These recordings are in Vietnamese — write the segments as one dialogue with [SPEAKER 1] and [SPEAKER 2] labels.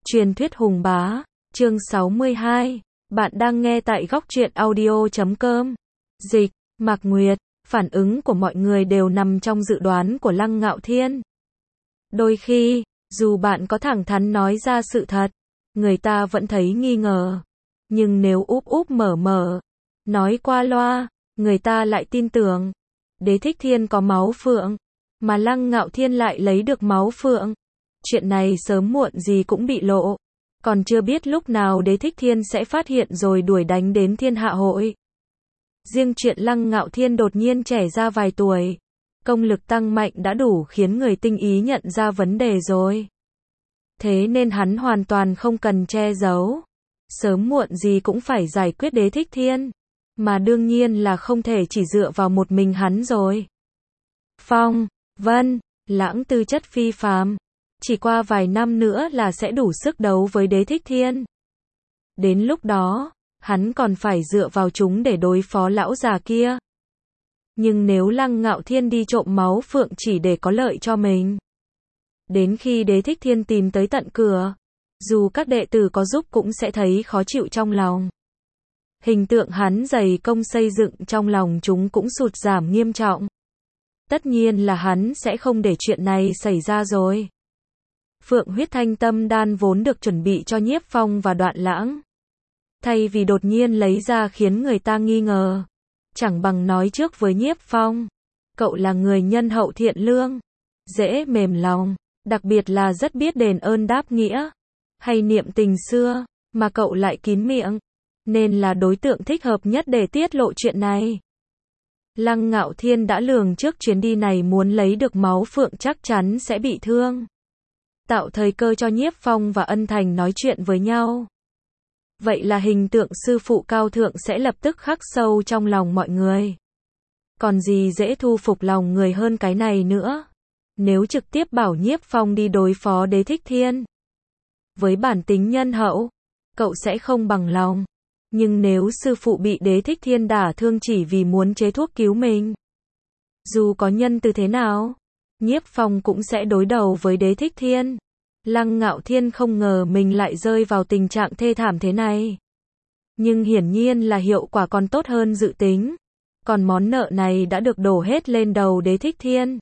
[SPEAKER 1] Truyền thuyết hùng bá, chương 62, bạn đang nghe tại góc truyện audio.com. Dịch, Mạc Nguyệt, phản ứng của mọi người đều nằm trong dự đoán của Lăng Ngạo Thiên. Đôi khi, dù bạn có thẳng thắn nói ra sự thật, người ta vẫn thấy nghi ngờ. Nhưng nếu úp úp mở mở, nói qua loa, người ta lại tin tưởng. Đế Thích Thiên có máu phượng, mà Lăng Ngạo Thiên lại lấy được máu phượng. Chuyện này sớm muộn gì cũng bị lộ. Còn chưa biết lúc nào Đế Thích Thiên sẽ phát hiện rồi đuổi đánh đến Thiên Hạ Hội. Riêng chuyện Lăng Ngạo Thiên đột nhiên trẻ ra vài tuổi, công lực tăng mạnh đã đủ khiến người tinh ý nhận ra vấn đề rồi. Thế nên hắn hoàn toàn không cần che giấu. Sớm muộn gì cũng phải giải quyết Đế Thích Thiên. Mà đương nhiên là không thể chỉ dựa vào một mình hắn rồi. Phong, Vân, Lãng tư chất phi phàm. Chỉ qua vài năm nữa là sẽ đủ sức đấu với Đế Thích Thiên. Đến lúc đó, hắn còn phải dựa vào chúng để đối phó lão già kia. Nhưng nếu Lăng Ngạo Thiên đi trộm máu phượng chỉ để có lợi cho mình, đến khi Đế Thích Thiên tìm tới tận cửa, dù các đệ tử có giúp cũng sẽ thấy khó chịu trong lòng. Hình tượng hắn dày công xây dựng trong lòng chúng cũng sụt giảm nghiêm trọng. Tất nhiên là hắn sẽ không để chuyện này xảy ra rồi. Phượng huyết thanh tâm đan vốn được chuẩn bị cho Nhiếp Phong và Đoạn Lãng. Thay vì đột nhiên lấy ra khiến người ta nghi ngờ, chẳng bằng nói trước với Nhiếp Phong. Cậu là người nhân hậu thiện lương, dễ mềm lòng, đặc biệt là rất biết đền ơn đáp nghĩa, hay niệm tình xưa, mà cậu lại kín miệng, nên là đối tượng thích hợp nhất để tiết lộ chuyện này. Lăng Ngạo Thiên đã lường trước chuyến đi này muốn lấy được máu phượng chắc chắn sẽ bị thương. Tạo thời cơ cho Nhiếp Phong và Ân Thành nói chuyện với nhau. Vậy là hình tượng sư phụ cao thượng sẽ lập tức khắc sâu trong lòng mọi người. Còn gì dễ thu phục lòng người hơn cái này nữa. Nếu trực tiếp bảo Nhiếp Phong đi đối phó Đế Thích Thiên, với bản tính nhân hậu, cậu sẽ không bằng lòng. Nhưng nếu sư phụ bị Đế Thích Thiên đả thương chỉ vì muốn chế thuốc cứu mình, dù có nhân từ thế nào, Nhiếp Phong cũng sẽ đối đầu với Đế Thích Thiên. Lăng Ngạo Thiên không ngờ mình lại rơi vào tình trạng thê thảm thế này. Nhưng hiển nhiên là hiệu quả còn tốt hơn dự tính. Còn món nợ này đã được đổ hết lên đầu Đế Thích Thiên.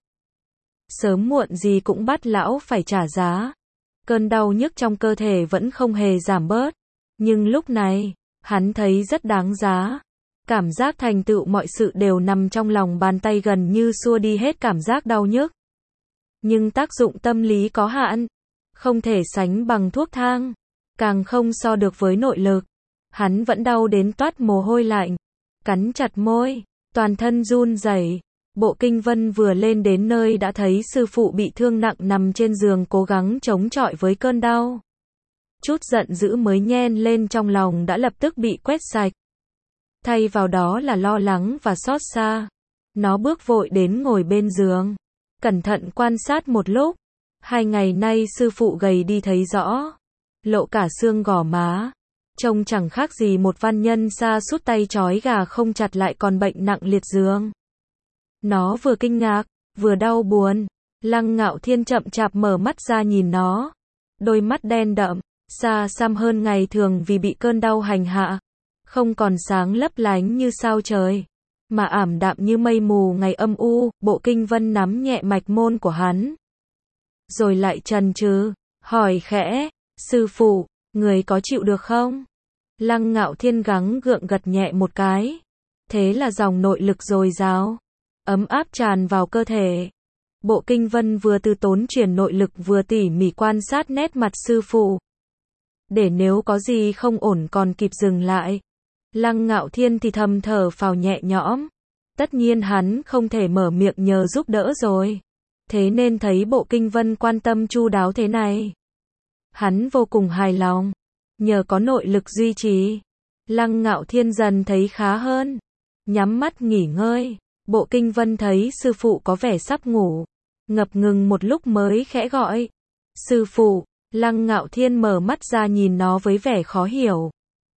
[SPEAKER 1] Sớm muộn gì cũng bắt lão phải trả giá. Cơn đau nhức trong cơ thể vẫn không hề giảm bớt. Nhưng lúc này, hắn thấy rất đáng giá. Cảm giác thành tựu mọi sự đều nằm trong lòng bàn tay, gần như xua đi hết cảm giác đau nhức. Nhưng tác dụng tâm lý có hạn, không thể sánh bằng thuốc thang, càng không so được với nội lực. Hắn vẫn đau đến toát mồ hôi lạnh, cắn chặt môi, toàn thân run rẩy. Bộ Kinh Vân vừa lên đến nơi đã thấy sư phụ bị thương nặng nằm trên giường cố gắng chống chọi với cơn đau. Chút giận dữ mới nhen lên trong lòng đã lập tức bị quét sạch. Thay vào đó là lo lắng và xót xa. Nó bước vội đến ngồi bên giường, cẩn thận quan sát một lúc. 2 ngày nay sư phụ gầy đi thấy rõ, lộ cả xương gò má, trông chẳng khác gì một văn nhân sa sút tay trói gà không chặt lại còn bệnh nặng liệt giường. Nó vừa kinh ngạc, vừa đau buồn. Lăng Ngạo Thiên chậm chạp mở mắt ra nhìn nó. Đôi mắt đen đậm, xa xăm hơn ngày thường vì bị cơn đau hành hạ. Không còn sáng lấp lánh như sao trời, mà ảm đạm như mây mù ngày âm u. Bộ Kinh Vân nắm nhẹ mạch môn của hắn, rồi lại chần chừ, hỏi khẽ, sư phụ, người có chịu được không? Lăng Ngạo Thiên gắng gượng gật nhẹ một cái. Thế là dòng nội lực dồi dào, ấm áp tràn vào cơ thể. Bộ Kinh Vân vừa từ tốn truyền nội lực vừa tỉ mỉ quan sát nét mặt sư phụ, để nếu có gì không ổn còn kịp dừng lại. Lăng Ngạo Thiên thì thầm thở phào nhẹ nhõm. Tất nhiên hắn không thể mở miệng nhờ giúp đỡ rồi. Thế nên thấy Bộ Kinh Vân quan tâm chu đáo thế này, hắn vô cùng hài lòng. Nhờ có nội lực duy trì, Lăng Ngạo Thiên dần thấy khá hơn. Nhắm mắt nghỉ ngơi, Bộ Kinh Vân thấy sư phụ có vẻ sắp ngủ, ngập ngừng một lúc mới khẽ gọi, sư phụ. Lăng Ngạo Thiên mở mắt ra nhìn nó với vẻ khó hiểu.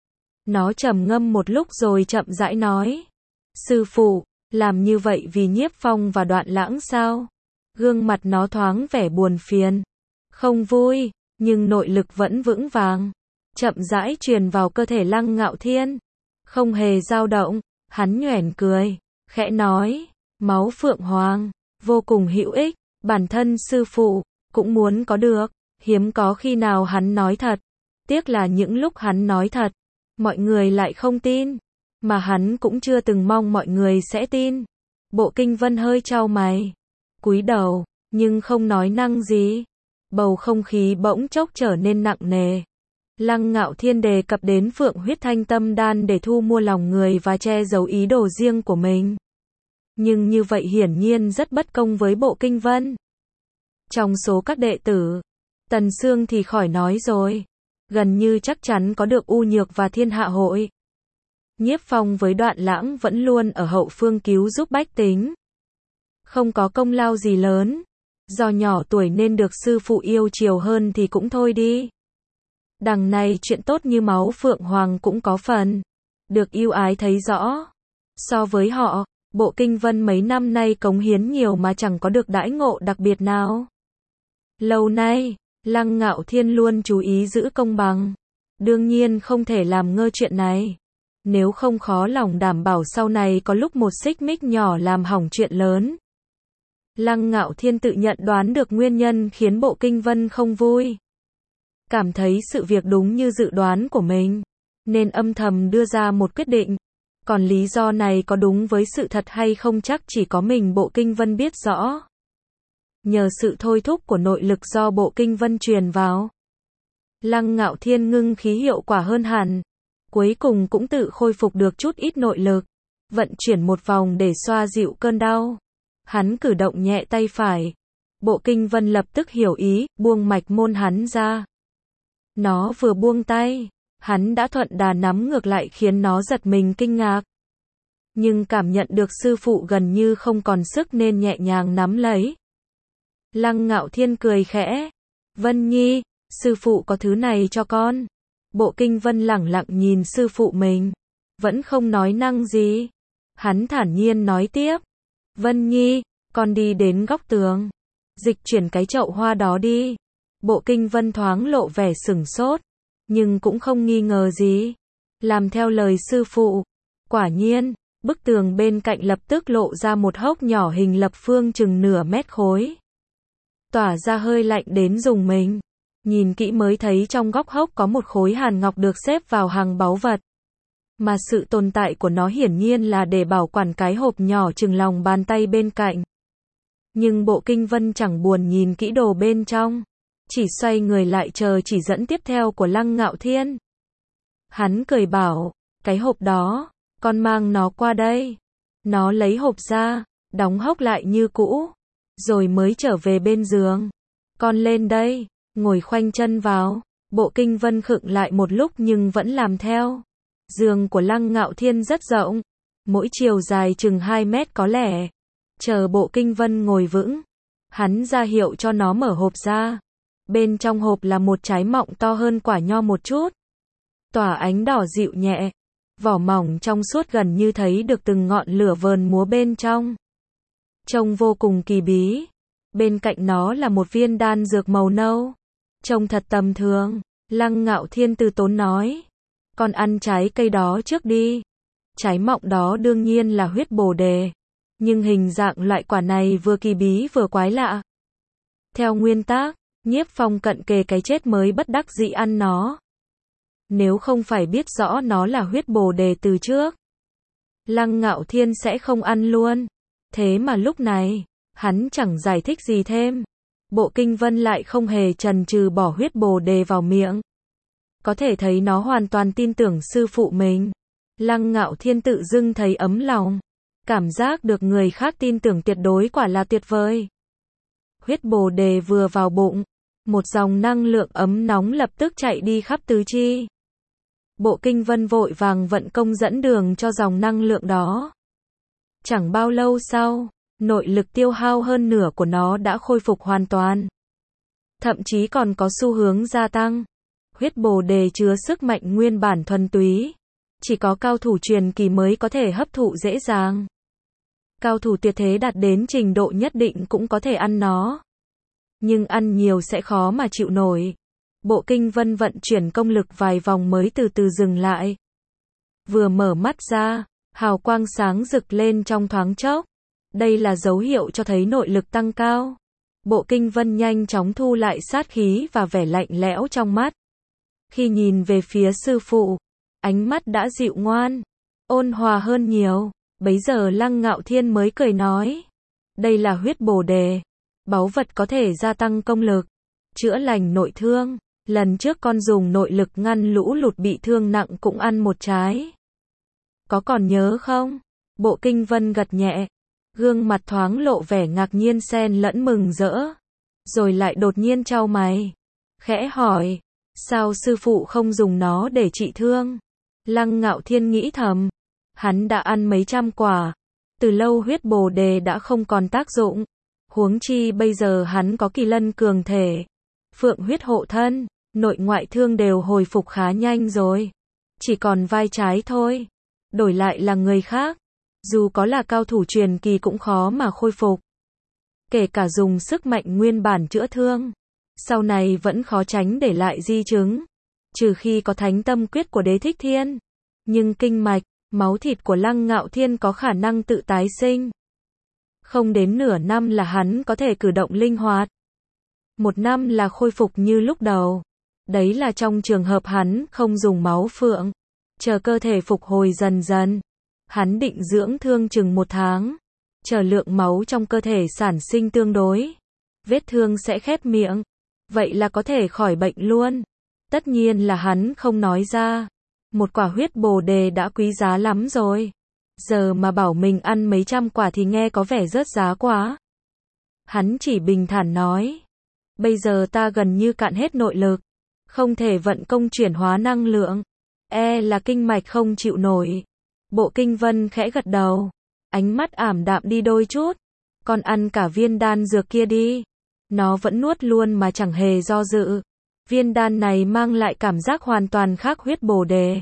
[SPEAKER 1] Nó trầm ngâm một lúc rồi chậm rãi nói, sư phụ, làm như vậy vì Nhiếp Phong và Đoạn Lãng sao? Gương mặt nó thoáng vẻ buồn phiền, không vui. nhưng nội lực vẫn vững vàng, chậm rãi truyền vào cơ thể Lăng Ngạo Thiên, không hề dao động. Hắn nhoẻn cười, khẽ nói, máu Phượng Hoàng, vô cùng hữu ích, bản thân sư phụ cũng muốn có được, hiếm có khi nào hắn nói thật. Tiếc là những lúc hắn nói thật, mọi người lại không tin, mà hắn cũng chưa từng mong mọi người sẽ tin. Bộ Kinh Vân hơi chau mày, cúi đầu, nhưng không nói năng gì. Bầu không khí bỗng chốc trở nên nặng nề. Lăng Ngạo Thiên đề cập đến Phượng huyết thanh tâm đan để thu mua lòng người và che giấu ý đồ riêng của mình. Nhưng như vậy hiển nhiên rất bất công với Bộ Kinh Vân. Trong số các đệ tử, Tần Sương thì khỏi nói rồi, gần như chắc chắn có được U Nhược và Thiên Hạ Hội. Nhiếp Phong với Đoạn Lãng vẫn luôn ở hậu phương cứu giúp bách tính. Không có công lao gì lớn, do nhỏ tuổi nên được sư phụ yêu chiều hơn thì cũng thôi đi. Đằng này chuyện tốt như máu Phượng Hoàng cũng có phần được yêu ái thấy rõ. So với họ, Bộ Kinh Vân mấy năm nay cống hiến nhiều mà chẳng có được đãi ngộ đặc biệt nào. Lâu nay, Lăng Ngạo Thiên luôn chú ý giữ công bằng. Đương nhiên không thể làm ngơ chuyện này. Nếu không khó lòng đảm bảo sau này có lúc một xích mích nhỏ làm hỏng chuyện lớn. Lăng Ngạo Thiên tự nhận đoán được nguyên nhân khiến Bộ Kinh Vân không vui. Cảm thấy sự việc đúng như dự đoán của mình, nên âm thầm đưa ra một quyết định. Còn lý do này có đúng với sự thật hay không chắc chỉ có mình Bộ Kinh Vân biết rõ. Nhờ sự thôi thúc của nội lực do Bộ Kinh Vân truyền vào, Lăng Ngạo Thiên ngưng khí hiệu quả hơn hẳn. Cuối cùng cũng tự khôi phục được chút ít nội lực, vận chuyển một vòng để xoa dịu cơn đau. Hắn cử động nhẹ tay phải. Bộ Kinh Vân lập tức hiểu ý, buông mạch môn hắn ra. Nó vừa buông tay, hắn đã thuận đà nắm ngược lại khiến nó giật mình kinh ngạc. Nhưng cảm nhận được sư phụ gần như không còn sức nên nhẹ nhàng nắm lấy. Lăng Ngạo Thiên cười khẽ. Vân Nhi, sư phụ có thứ này cho con. Bộ Kinh Vân lẳng lặng nhìn sư phụ mình, vẫn không nói năng gì. Hắn thản nhiên nói tiếp. Vân Nhi, con đi đến góc tường, dịch chuyển cái chậu hoa đó đi. Bộ Kinh Vân thoáng lộ vẻ sửng sốt, nhưng cũng không nghi ngờ gì. Làm theo lời sư phụ. Quả nhiên, bức tường bên cạnh lập tức lộ ra một hốc nhỏ hình lập phương chừng nửa mét khối. Tỏa ra hơi lạnh đến rùng mình. Nhìn kỹ mới thấy trong góc hốc có một khối hàn ngọc được xếp vào hàng báu vật. Mà sự tồn tại của nó hiển nhiên là để bảo quản cái hộp nhỏ chừng lòng bàn tay bên cạnh. Nhưng Bộ Kinh Vân chẳng buồn nhìn kỹ đồ bên trong, chỉ xoay người lại chờ chỉ dẫn tiếp theo của Lăng Ngạo Thiên. Hắn cười bảo, cái hộp đó, con mang nó qua đây. Nó lấy hộp ra, đóng hốc lại như cũ, rồi mới trở về bên giường. Con lên đây, ngồi khoanh chân vào. Bộ Kinh Vân khựng lại một lúc nhưng vẫn làm theo. Giường của Lăng Ngạo Thiên rất rộng, mỗi chiều dài chừng 2 mét có lẽ. Chờ Bộ Kinh Vân ngồi vững, hắn ra hiệu cho nó mở hộp ra. Bên trong hộp là một trái mọng to hơn quả nho một chút, tỏa ánh đỏ dịu nhẹ, vỏ mỏng trong suốt gần như thấy được từng ngọn lửa vờn múa bên trong. Trông vô cùng kỳ bí. Bên cạnh nó là một viên đan dược màu nâu, trông thật tầm thường. Lăng Ngạo Thiên từ tốn nói, con ăn trái cây đó trước đi. Trái mọng đó đương nhiên là huyết bồ đề, nhưng hình dạng loại quả này vừa kỳ bí vừa quái lạ. Theo nguyên tắc, Nhiếp Phong cận kề cái chết mới bất đắc dĩ ăn nó. Nếu không phải biết rõ nó là huyết bồ đề từ trước, Lăng Ngạo Thiên sẽ không ăn luôn. Thế mà lúc này, hắn chẳng giải thích gì thêm. Bộ Kinh Vân lại không hề chần chừ bỏ huyết bồ đề vào miệng. Có thể thấy nó hoàn toàn tin tưởng sư phụ mình. Lăng Ngạo Thiên tự dưng thấy ấm lòng. Cảm giác được người khác tin tưởng tuyệt đối quả là tuyệt vời. Huyết bồ đề vừa vào bụng, một dòng năng lượng ấm nóng lập tức chạy đi khắp tứ chi. Bộ Kinh Vân vội vàng vận công dẫn đường cho dòng năng lượng đó. Chẳng bao lâu sau, nội lực tiêu hao hơn nửa của nó đã khôi phục hoàn toàn. Thậm chí còn có xu hướng gia tăng. Huyết bồ đề chứa sức mạnh nguyên bản thuần túy. Chỉ có cao thủ truyền kỳ mới có thể hấp thụ dễ dàng. Cao thủ tuyệt thế đạt đến trình độ nhất định cũng có thể ăn nó. Nhưng ăn nhiều sẽ khó mà chịu nổi. Bộ Kinh Vân vận chuyển công lực vài vòng mới từ từ dừng lại. Vừa mở mắt ra, hào quang sáng rực lên trong thoáng chốc. Đây là dấu hiệu cho thấy nội lực tăng cao. Bộ Kinh Vân nhanh chóng thu lại sát khí và vẻ lạnh lẽo trong mắt. Khi nhìn về phía sư phụ, ánh mắt đã dịu ngoan, ôn hòa hơn nhiều. Bấy giờ Lăng Ngạo Thiên mới cười nói. Đây là huyết bồ đề. Báu vật có thể gia tăng công lực, chữa lành nội thương. Lần trước con dùng nội lực ngăn lũ lụt bị thương nặng cũng ăn một trái. Có còn nhớ không? Bộ Kinh Vân gật nhẹ. Gương mặt thoáng lộ vẻ ngạc nhiên xen lẫn mừng rỡ. Rồi lại đột nhiên chau mày. Khẽ hỏi. Sao sư phụ không dùng nó để trị thương? Lăng Ngạo Thiên nghĩ thầm. Hắn đã ăn mấy trăm quả. Từ lâu huyết bồ đề đã không còn tác dụng. Huống chi bây giờ hắn có kỳ lân cường thể. Phượng huyết hộ thân. Nội ngoại thương đều hồi phục khá nhanh rồi. Chỉ còn vai trái thôi. Đổi lại là người khác. Dù có là cao thủ truyền kỳ cũng khó mà khôi phục. Kể cả dùng sức mạnh nguyên bản chữa thương. Sau này vẫn khó tránh để lại di chứng. Trừ khi có thánh tâm quyết của Đế Thích Thiên. Nhưng kinh mạch, máu thịt của Lăng Ngạo Thiên có khả năng tự tái sinh. Không đến nửa năm là hắn có thể cử động linh hoạt. 1 năm là khôi phục như lúc đầu. Đấy là trong trường hợp hắn không dùng máu phượng. Chờ cơ thể phục hồi dần dần. Hắn định dưỡng thương chừng 1 tháng. Chờ lượng máu trong cơ thể sản sinh tương đối. Vết thương sẽ khép miệng. Vậy là có thể khỏi bệnh luôn. Tất nhiên là hắn không nói ra. Một quả huyết bồ đề đã quý giá lắm rồi. Giờ mà bảo mình ăn mấy trăm quả thì nghe có vẻ rớt giá quá. Hắn chỉ bình thản nói. Bây giờ ta gần như cạn hết nội lực. Không thể vận công chuyển hóa năng lượng. Là kinh mạch không chịu nổi. Bộ Kinh Vân khẽ gật đầu. Ánh mắt ảm đạm đi đôi chút. Con ăn cả viên đan dược kia đi. Nó vẫn nuốt luôn mà chẳng hề do dự. Viên đan này mang lại cảm giác hoàn toàn khác huyết bồ đề.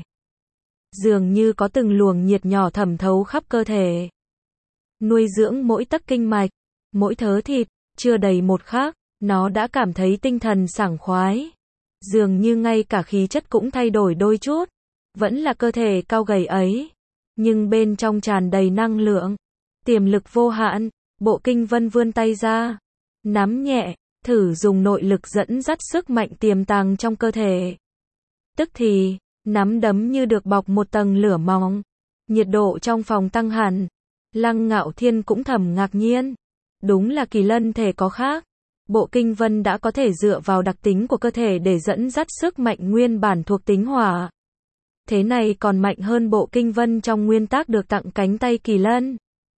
[SPEAKER 1] Dường như có từng luồng nhiệt nhỏ thẩm thấu khắp cơ thể. Nuôi dưỡng mỗi tấc kinh mạch, mỗi thớ thịt, chưa đầy 1 khắc, nó đã cảm thấy tinh thần sảng khoái. Dường như ngay cả khí chất cũng thay đổi đôi chút. Vẫn là cơ thể cao gầy ấy. Nhưng bên trong tràn đầy năng lượng. Tiềm lực vô hạn. Bộ Kinh Vân vươn tay ra. Nắm nhẹ, thử dùng nội lực dẫn dắt sức mạnh tiềm tàng trong cơ thể. Tức thì, nắm đấm như được bọc một tầng lửa mỏng. Nhiệt độ trong phòng tăng hẳn. Lăng Ngạo Thiên cũng thầm ngạc nhiên. Đúng là kỳ lân thể có khác. Bộ Kinh Vân đã có thể dựa vào đặc tính của cơ thể để dẫn dắt sức mạnh nguyên bản thuộc tính hỏa. Thế này còn mạnh hơn Bộ Kinh Vân trong nguyên tắc được tặng cánh tay kỳ lân.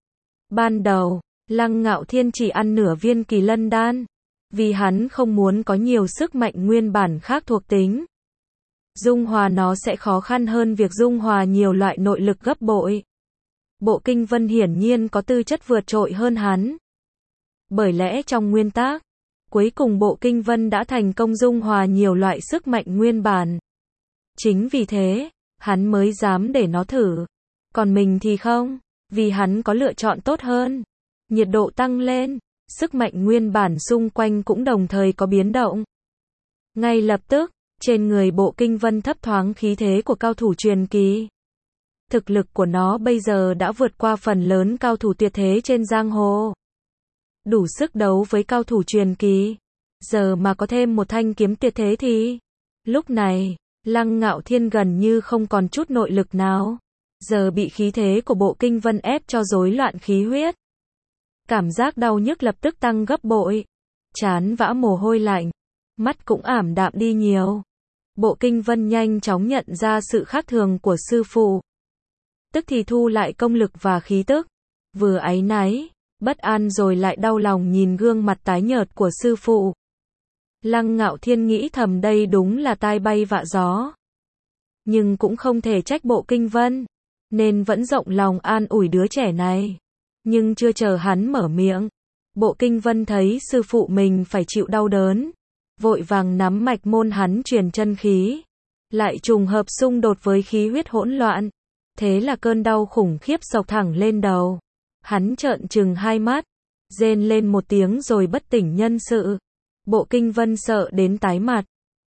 [SPEAKER 1] Ban đầu, Lăng Ngạo Thiên chỉ ăn nửa viên kỳ lân đan. Vì hắn không muốn có nhiều sức mạnh nguyên bản khác thuộc tính. Dung hòa nó sẽ khó khăn hơn việc dung hòa nhiều loại nội lực gấp bội. Bộ Kinh Vân hiển nhiên có tư chất vượt trội hơn hắn. Bởi lẽ trong nguyên tắc, cuối cùng Bộ Kinh Vân đã thành công dung hòa nhiều loại sức mạnh nguyên bản. Chính vì thế, hắn mới dám để nó thử. Còn mình thì không, vì hắn có lựa chọn tốt hơn. Nhiệt độ tăng lên, sức mạnh nguyên bản xung quanh cũng đồng thời có biến động. Ngay lập tức, trên người Bộ Kinh Vân thấp thoáng khí thế của cao thủ truyền kỳ. Thực lực của nó bây giờ đã vượt qua phần lớn cao thủ tuyệt thế trên giang hồ. Đủ sức đấu với cao thủ truyền kỳ. Giờ mà có thêm một thanh kiếm tuyệt thế thì... Lúc này, Lăng Ngạo Thiên gần như không còn chút nội lực nào. Giờ bị khí thế của Bộ Kinh Vân ép cho rối loạn khí huyết. Cảm giác đau nhức lập tức tăng gấp bội. Trán vã mồ hôi lạnh. Mắt cũng ảm đạm đi nhiều. Bộ Kinh Vân nhanh chóng nhận ra sự khác thường của sư phụ. Tức thì thu lại công lực và khí tức. Vừa áy náy, bất an rồi lại đau lòng nhìn gương mặt tái nhợt của sư phụ. Lăng Ngạo Thiên nghĩ thầm đây đúng là tai bay vạ gió. Nhưng cũng không thể trách Bộ Kinh Vân. Nên vẫn rộng lòng an ủi đứa trẻ này. Nhưng chưa chờ hắn mở miệng. Bộ Kinh Vân thấy sư phụ mình phải chịu đau đớn. Vội vàng nắm mạch môn hắn truyền chân khí. Lại trùng hợp xung đột với khí huyết hỗn loạn. Thế là cơn đau khủng khiếp xộc thẳng lên đầu. Hắn trợn trừng hai mắt. Rên lên một tiếng rồi bất tỉnh nhân sự. Bộ Kinh Vân sợ đến tái mặt.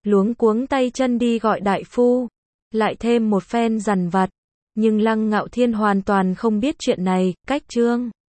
[SPEAKER 1] luống cuống tay chân đi gọi đại phu, lại thêm một phen dằn vặt. Nhưng Lăng Ngạo Thiên hoàn toàn không biết chuyện này, cách Trương